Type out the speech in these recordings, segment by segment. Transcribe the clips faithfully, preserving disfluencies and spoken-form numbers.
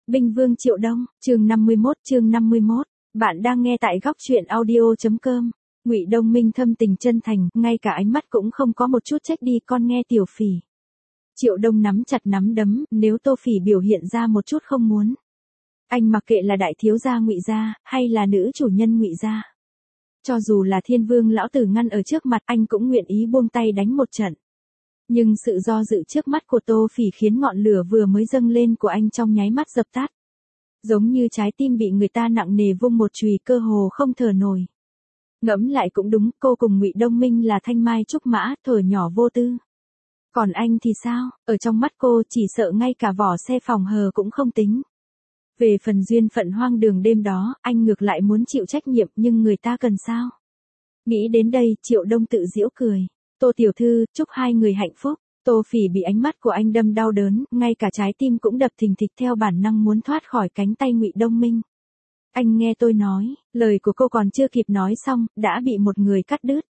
Binh Vương Triệu Đông, chương năm mươi mốt, chương năm mươi mốt. Bạn đang nghe tại góc truyện audio.com. Ngụy Đông Minh thâm tình chân thành, ngay cả ánh mắt cũng không có một chút trách đi con nghe tiểu phỉ. Triệu Đông nắm chặt nắm đấm, nếu Tô Phỉ biểu hiện ra một chút không muốn. Anh mặc kệ là đại thiếu gia Ngụy gia, hay là nữ chủ nhân Ngụy gia. Cho dù là Thiên Vương lão tử ngăn ở trước mặt anh cũng nguyện ý buông tay đánh một trận. Nhưng sự do dự trước mắt của Tô Phỉ khiến ngọn lửa vừa mới dâng lên của anh trong nháy mắt dập tắt. Giống như trái tim bị người ta nặng nề vung một chùy cơ hồ không thở nổi. Ngẫm lại cũng đúng, cô cùng Ngụy Đông Minh là thanh mai trúc mã, thuở nhỏ vô tư. Còn anh thì sao, ở trong mắt cô chỉ sợ ngay cả vỏ xe phòng hờ cũng không tính. Về phần duyên phận hoang đường đêm đó, anh ngược lại muốn chịu trách nhiệm nhưng người ta cần sao? Nghĩ đến đây, Triệu Đông tự giễu cười. Tô tiểu thư, chúc hai người hạnh phúc. Tô Phỉ bị ánh mắt của anh đâm đau đớn, ngay cả trái tim cũng đập thình thịch theo bản năng muốn thoát khỏi cánh tay Ngụy Đông Minh. Anh nghe tôi nói, lời của cô còn chưa kịp nói xong, đã bị một người cắt đứt.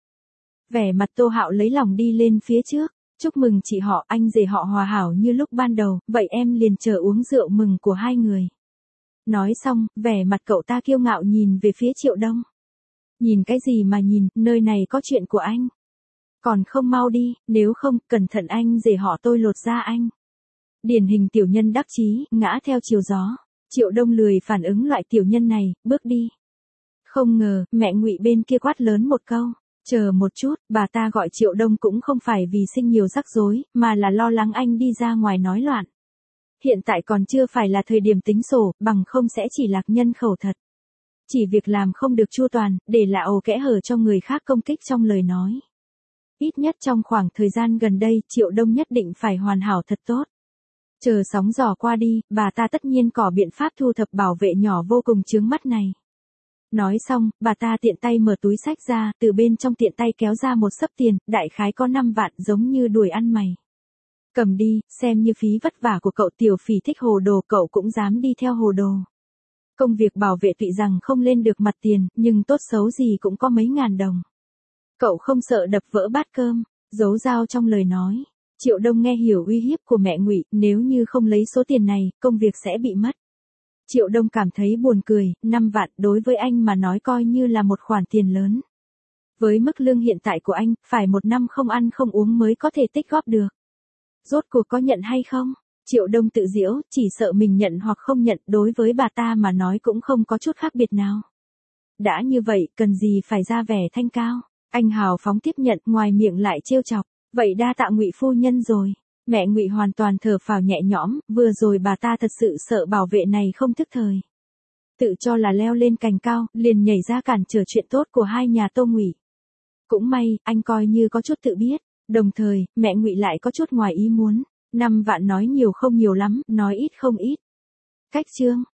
Vẻ mặt Tô Hạo lấy lòng đi lên phía trước. Chúc mừng chị họ, anh rể họ hòa hảo như lúc ban đầu, vậy em liền chờ uống rượu mừng của hai người. Nói xong, vẻ mặt cậu ta kiêu ngạo nhìn về phía Triệu Đông. Nhìn cái gì mà nhìn, nơi này có chuyện của anh. Còn không mau đi, nếu không, cẩn thận anh rể họ tôi lột da anh. Điển hình tiểu nhân đắc chí, ngã theo chiều gió. Triệu Đông lười phản ứng loại tiểu nhân này, bước đi. Không ngờ, mẹ Ngụy bên kia quát lớn một câu. Chờ một chút, bà ta gọi Triệu Đông cũng không phải vì sinh nhiều rắc rối, mà là lo lắng anh đi ra ngoài nói loạn. Hiện tại còn chưa phải là thời điểm tính sổ, bằng không sẽ chỉ lạc nhân khẩu thật. Chỉ việc làm không được chu toàn, để là ồ kẽ hở cho người khác công kích trong lời nói. Ít nhất trong khoảng thời gian gần đây, Triệu Đông nhất định phải hoàn hảo thật tốt. Chờ sóng gió qua đi, bà ta tất nhiên có biện pháp thu thập bảo vệ nhỏ vô cùng chướng mắt này. Nói xong, bà ta tiện tay mở túi xách ra, từ bên trong tiện tay kéo ra một xấp tiền, đại khái có năm vạn giống như đuổi ăn mày. Cầm đi, xem như phí vất vả của cậu. Tiểu Phỉ thích hồ đồ, cậu cũng dám đi theo hồ đồ. Công việc bảo vệ tuy rằng không lên được mặt tiền, nhưng tốt xấu gì cũng có mấy ngàn đồng. Cậu không sợ đập vỡ bát cơm, giấu dao trong lời nói. Triệu Đông nghe hiểu uy hiếp của mẹ Ngụy, nếu như không lấy số tiền này, công việc sẽ bị mất. Triệu Đông cảm thấy buồn cười, năm vạn đối với anh mà nói coi như là một khoản tiền lớn. Với mức lương hiện tại của anh, phải một năm không ăn không uống mới có thể tích góp được. Rốt cuộc có nhận hay không? Triệu Đông tự giễu, chỉ sợ mình nhận hoặc không nhận, đối với bà ta mà nói cũng không có chút khác biệt nào. Đã như vậy, cần gì phải ra vẻ thanh cao. Anh hào phóng tiếp nhận, ngoài miệng lại trêu chọc. Vậy đa tạ Ngụy phu nhân rồi. Mẹ Ngụy hoàn toàn thở phào nhẹ nhõm, vừa rồi bà ta thật sự sợ bảo vệ này không thức thời. Tự cho là leo lên cành cao, liền nhảy ra cản trở chuyện tốt của hai nhà Tô Ngụy. Cũng may, anh coi như có chút tự biết. Đồng thời, mẹ Ngụy lại có chút ngoài ý muốn. Năm vạn nói nhiều không nhiều lắm, nói ít không ít. Cách chương,